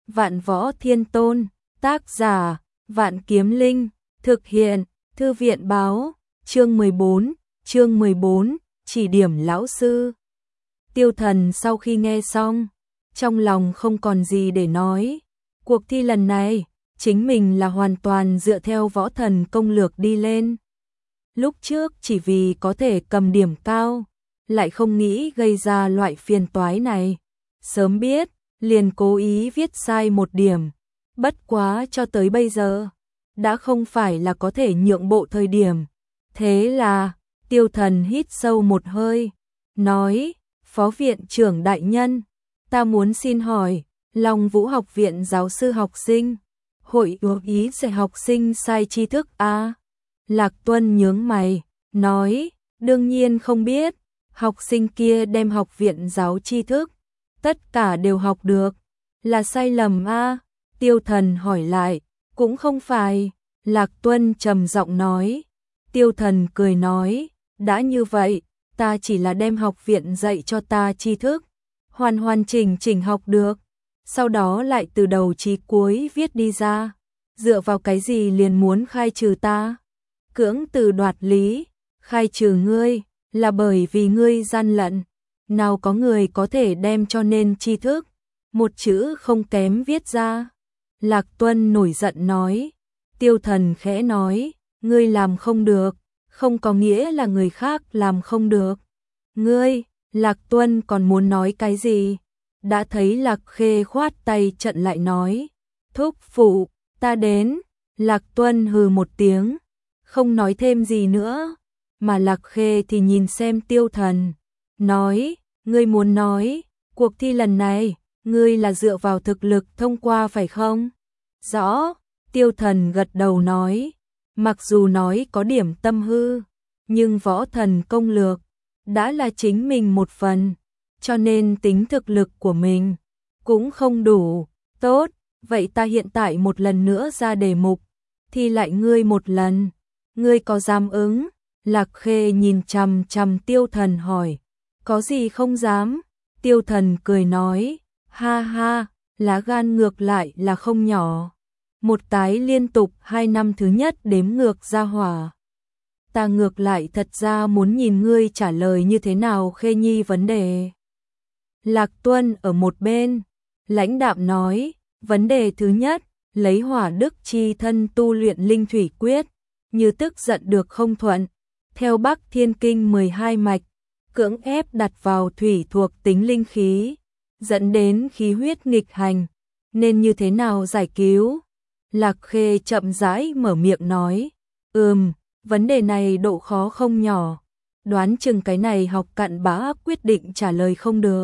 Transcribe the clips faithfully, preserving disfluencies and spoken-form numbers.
Vạn Võ Thiên Tôn, tác giả, Vạn Kiếm Linh, thực hiện, Thư viện báo, chương mười bốn, chương mười bốn, chỉ điểm lão sư. Tiêu Thần sau khi nghe xong, trong lòng không còn gì để nói. Cuộc thi lần này, chính mình là hoàn toàn dựa theo võ thần công lược đi lên. Lúc trước chỉ vì có thể cầm điểm cao, lại không nghĩ gây ra loại phiền toái này. Sớm biết, liền cố ý viết sai một điểm. Bất quá cho tới bây giờ, đã không phải là có thể nhượng bộ thời điểm. Thế là, Tiêu Thần hít sâu một hơi, nói, Phó viện trưởng đại nhân, ta muốn xin hỏi, Long Vũ học viện giáo sư học sinh, hội ước ý dạy học sinh sai tri thức à? Lạc Tuân nhướng mày, nói, đương nhiên không biết, học sinh kia đem học viện giáo tri thức, tất cả đều học được, là sai lầm à? Tiêu Thần hỏi lại, cũng không phải, Lạc Tuân trầm giọng nói. Tiêu Thần cười nói, đã như vậy, ta chỉ là đem học viện dạy cho ta tri thức, hoàn hoàn chỉnh chỉnh học được, sau đó lại từ đầu chí cuối viết đi ra, dựa vào cái gì liền muốn khai trừ ta? Cưỡng từ đoạt lý, khai trừ ngươi, là bởi vì ngươi gian lận, nào có người có thể đem cho nên tri thức, một chữ không kém viết ra. Lạc Tuân nổi giận nói, Tiêu Thần khẽ nói, ngươi làm không được, không có nghĩa là người khác làm không được. Ngươi, Lạc Tuân còn muốn nói cái gì? Đã thấy Lạc Khê khoát tay trận lại nói, thúc phụ, ta đến. Lạc Tuân hừ một tiếng, không nói thêm gì nữa, mà Lạc Khê thì nhìn xem Tiêu Thần, nói, ngươi muốn nói, cuộc thi lần này, ngươi là dựa vào thực lực thông qua phải không? Rõ, Tiêu Thần gật đầu nói, mặc dù nói có điểm tâm hư, nhưng võ thần công lược, đã là chính mình một phần, cho nên tính thực lực của mình, cũng không đủ, tốt, vậy ta hiện tại một lần nữa ra đề mục, thi lại ngươi một lần, ngươi có dám ứng? Lạc Khê nhìn chằm chằm Tiêu Thần hỏi, có gì không dám? Tiêu Thần cười nói, ha ha, lá gan ngược lại là không nhỏ. Một cái liên tục hai năm thứ nhất đếm ngược ra hỏa. Ta ngược lại thật ra muốn nhìn ngươi trả lời như thế nào Khê Nhi vấn đề. Lạc Tuân ở một bên, lãnh đạm nói, vấn đề thứ nhất, lấy hỏa đức chi thân tu luyện linh thủy quyết, như tức giận được không thuận, theo Bắc Thiên Kinh mười hai mạch, cưỡng ép đặt vào thủy thuộc tính linh khí, dẫn đến khí huyết nghịch hành, nên như thế nào giải cứu? Lạc Khê chậm rãi mở miệng nói, ừm, vấn đề này độ khó không nhỏ, đoán chừng cái này học cặn bã quyết định trả lời không được.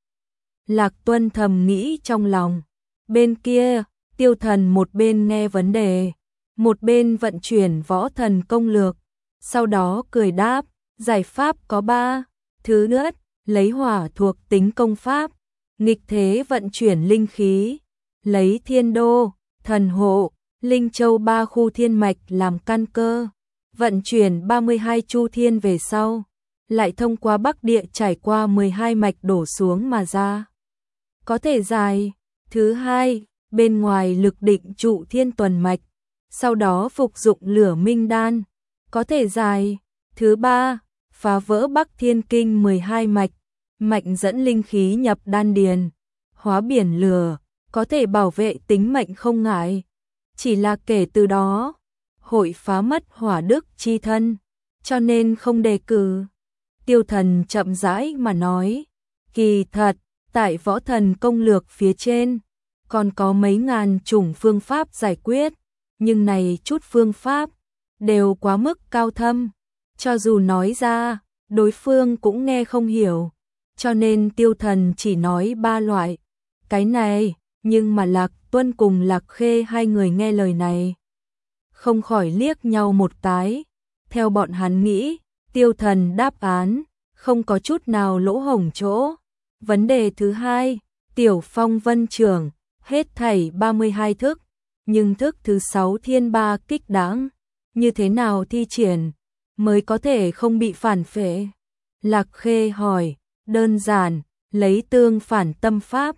Lạc Tuân thầm nghĩ trong lòng, bên kia, Tiêu Thần một bên nghe vấn đề, một bên vận chuyển võ thần công lược, sau đó cười đáp, giải pháp có ba, thứ nhất, lấy hỏa thuộc tính công pháp, nghịch thế vận chuyển linh khí, lấy thiên đô, thần hộ, linh châu ba khu thiên mạch làm căn cơ, vận chuyển ba mươi hai chu thiên về sau, lại thông qua Bắc Địa trải qua mười hai mạch đổ xuống mà ra. Có thể dài. Thứ hai, bên ngoài lực định trụ thiên tuần mạch, sau đó phục dụng lửa minh đan, có thể dài. Thứ ba, phá vỡ Bắc Thiên Kinh mười hai mạch, mạnh dẫn linh khí nhập đan điền, hóa biển lửa, có thể bảo vệ tính mệnh không ngại. Chỉ là kể từ đó, hội phá mất hỏa đức chi thân, cho nên không đề cử. Tiêu Thần chậm rãi mà nói, kỳ thật, tại võ thần công lược phía trên, còn có mấy ngàn chủng phương pháp giải quyết, nhưng này chút phương pháp, đều quá mức cao thâm, cho dù nói ra, đối phương cũng nghe không hiểu, cho nên Tiêu Thần chỉ nói ba loại, cái này, nhưng mà Lạc Tuân cùng Lạc Khê hai người nghe lời này, không khỏi liếc nhau một cái, theo bọn hắn nghĩ, Tiêu Thần đáp án, không có chút nào lỗ hổng chỗ. Vấn đề thứ hai, Tiểu Phong Vân Trưởng, hết thảy ba mươi hai thức, nhưng thức thứ sáu thiên ba kích đáng, như thế nào thi triển, mới có thể không bị phản phệ? Lạc Khê hỏi, đơn giản, lấy tương phản tâm pháp,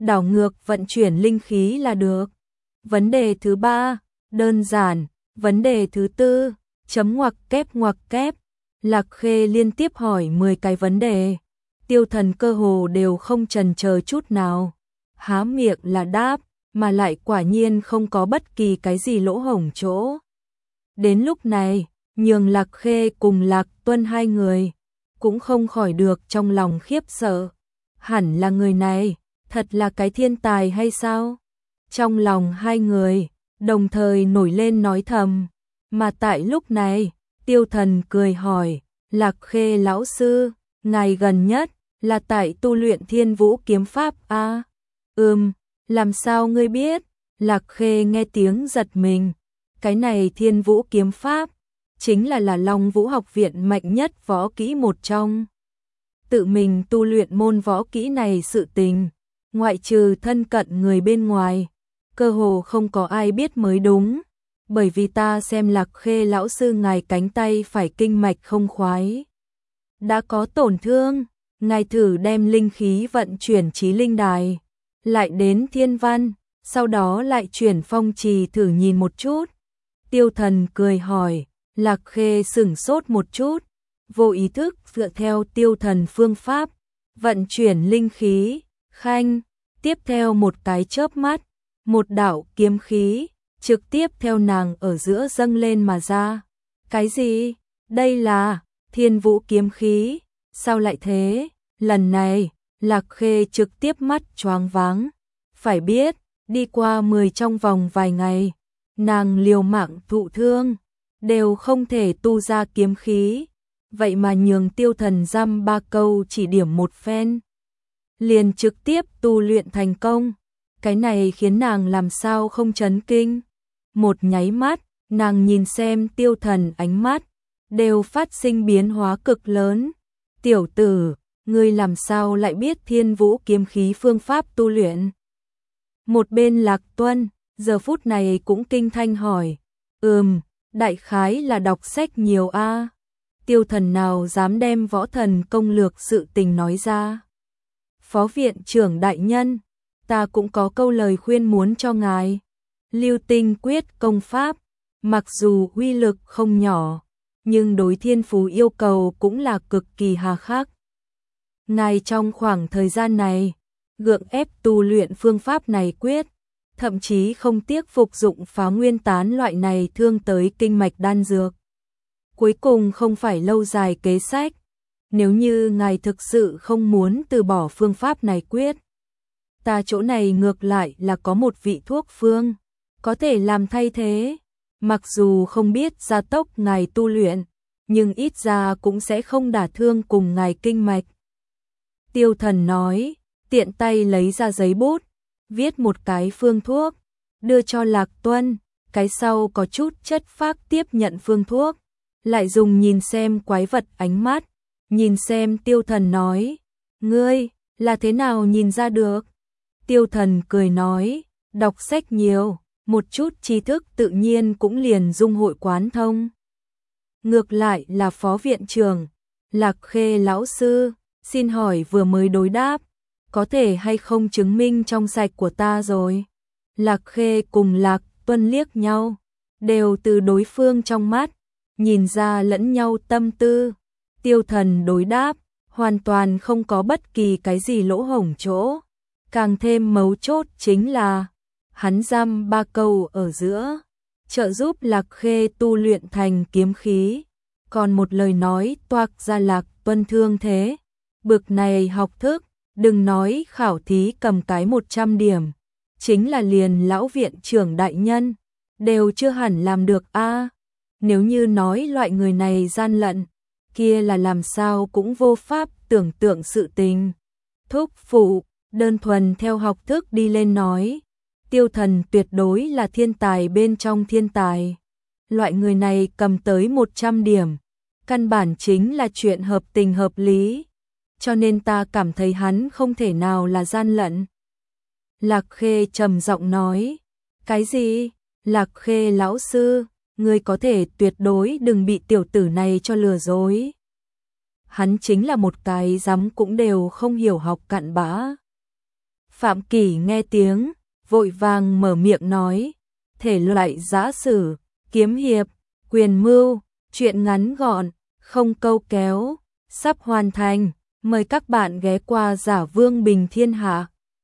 đảo ngược vận chuyển linh khí là được. Vấn đề thứ ba, đơn giản. Vấn đề thứ tư, chấm ngoặc kép ngoặc kép. Lạc Khê liên tiếp hỏi mười cái vấn đề. Tiêu Thần cơ hồ đều không chần chờ chút nào. Há miệng là đáp, mà lại quả nhiên không có bất kỳ cái gì lỗ hổng chỗ. Đến lúc này, nhường Lạc Khê cùng Lạc Tuân hai người cũng không khỏi được trong lòng khiếp sợ. Hẳn là người này, thật là cái thiên tài hay sao? Trong lòng hai người đồng thời nổi lên nói thầm. Mà tại lúc này, Tiêu Thần cười hỏi, Lạc Khê lão sư, ngài gần nhất là tại tu luyện Thiên Vũ kiếm pháp a? À? Ừm, làm sao ngươi biết? Lạc Khê nghe tiếng giật mình. Cái này Thiên Vũ kiếm pháp chính là là Long Vũ học viện mạnh nhất võ kỹ một trong. Tự mình tu luyện môn võ kỹ này sự tình, ngoại trừ thân cận người bên ngoài, cơ hồ không có ai biết mới đúng. Bởi vì ta xem Lạc Khê lão sư ngài cánh tay phải kinh mạch không khoái, đã có tổn thương, ngài thử đem linh khí vận chuyển chí linh đài, lại đến thiên văn, sau đó lại chuyển phong trì thử nhìn một chút. Tiêu Thần cười hỏi, Lạc Khê sửng sốt một chút, vô ý thức dựa theo Tiêu Thần phương pháp, vận chuyển linh khí, khanh, tiếp theo một cái chớp mắt, một đạo kiếm khí trực tiếp theo nàng ở giữa dâng lên mà ra. Cái gì? Đây là Thiên Vũ kiếm khí? Sao lại thế? Lần này, Lạc Khê trực tiếp mắt choáng váng. Phải biết, đi qua mười trong vòng vài ngày, nàng liều mạng thụ thương, đều không thể tu ra kiếm khí. Vậy mà nhường Tiêu Thần dăm ba câu chỉ điểm một phen, liền trực tiếp tu luyện thành công. Cái này khiến nàng làm sao không chấn kinh. Một nháy mắt, nàng nhìn xem Tiêu Thần ánh mắt, đều phát sinh biến hóa cực lớn. Tiểu tử, ngươi làm sao lại biết Thiên Vũ kiếm khí phương pháp tu luyện? Một bên Lạc Tuân, giờ phút này cũng kinh thanh hỏi. Ừm, đại khái là đọc sách nhiều a. À. Tiêu Thần nào dám đem võ thần công lược sự tình nói ra. Phó viện trưởng đại nhân, ta cũng có câu lời khuyên muốn cho ngài. Lưu Tinh quyết công pháp, mặc dù uy lực không nhỏ, nhưng đối thiên phú yêu cầu cũng là cực kỳ hà khắc. Ngài trong khoảng thời gian này, gượng ép tu luyện phương pháp này quyết, thậm chí không tiếc phục dụng phá nguyên tán loại này thương tới kinh mạch đan dược. Cuối cùng không phải lâu dài kế sách, nếu như ngài thực sự không muốn từ bỏ phương pháp này quyết, ta chỗ này ngược lại là có một vị thuốc phương, có thể làm thay thế. Mặc dù không biết gia tốc ngài tu luyện, nhưng ít ra cũng sẽ không đả thương cùng ngài kinh mạch. Tiêu Thần nói, tiện tay lấy ra giấy bút, viết một cái phương thuốc, đưa cho Lạc Tuân, cái sau có chút chất phác tiếp nhận phương thuốc, lại dùng nhìn xem quái vật ánh mắt, nhìn xem Tiêu Thần nói, ngươi, là thế nào nhìn ra được? Tiêu Thần cười nói, đọc sách nhiều, một chút tri thức tự nhiên cũng liền dung hội quán thông. Ngược lại là phó viện trưởng, Lạc Khê lão sư, xin hỏi vừa mới đối đáp, có thể hay không chứng minh trong sạch của ta rồi? Lạc Khê cùng Lạc Tuân liếc nhau, đều từ đối phương trong mắt, nhìn ra lẫn nhau tâm tư. Tiêu Thần đối đáp, hoàn toàn không có bất kỳ cái gì lỗ hổng chỗ. Càng thêm mấu chốt chính là, hắn dăm ba câu ở giữa, trợ giúp Lạc Khê tu luyện thành kiếm khí. Còn một lời nói toạc ra Lạc Tuân thương thế. Bực này học thức, đừng nói khảo thí cầm cái một trăm điểm, chính là liền lão viện trưởng đại nhân, đều chưa hẳn làm được a. À, nếu như nói loại người này gian lận, kia là làm sao cũng vô pháp tưởng tượng sự tình. Thúc phụ, đơn thuần theo học thức đi lên nói, Tiêu Thần tuyệt đối là thiên tài bên trong thiên tài. Loại người này cầm tới một trăm điểm, căn bản chính là chuyện hợp tình hợp lý. Cho nên ta cảm thấy hắn không thể nào là gian lận. Lạc Khê trầm giọng nói, cái gì? Lạc Khê lão sư, ngươi có thể tuyệt đối đừng bị tiểu tử này cho lừa dối. Hắn chính là một cái dám cũng đều không hiểu học cặn bã. Phạm Kỷ nghe tiếng, vội vàng mở miệng nói, thể loại giã sử, kiếm hiệp, quyền mưu, truyện ngắn gọn, không câu kéo, sắp hoàn thành, mời các bạn ghé qua Giả Vương Bình Thiên Hạ.